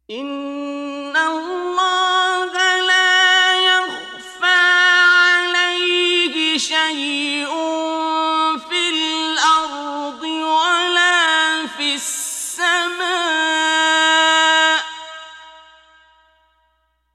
إن الله لا يخفى عليه شيء في الأرض ولا في السماء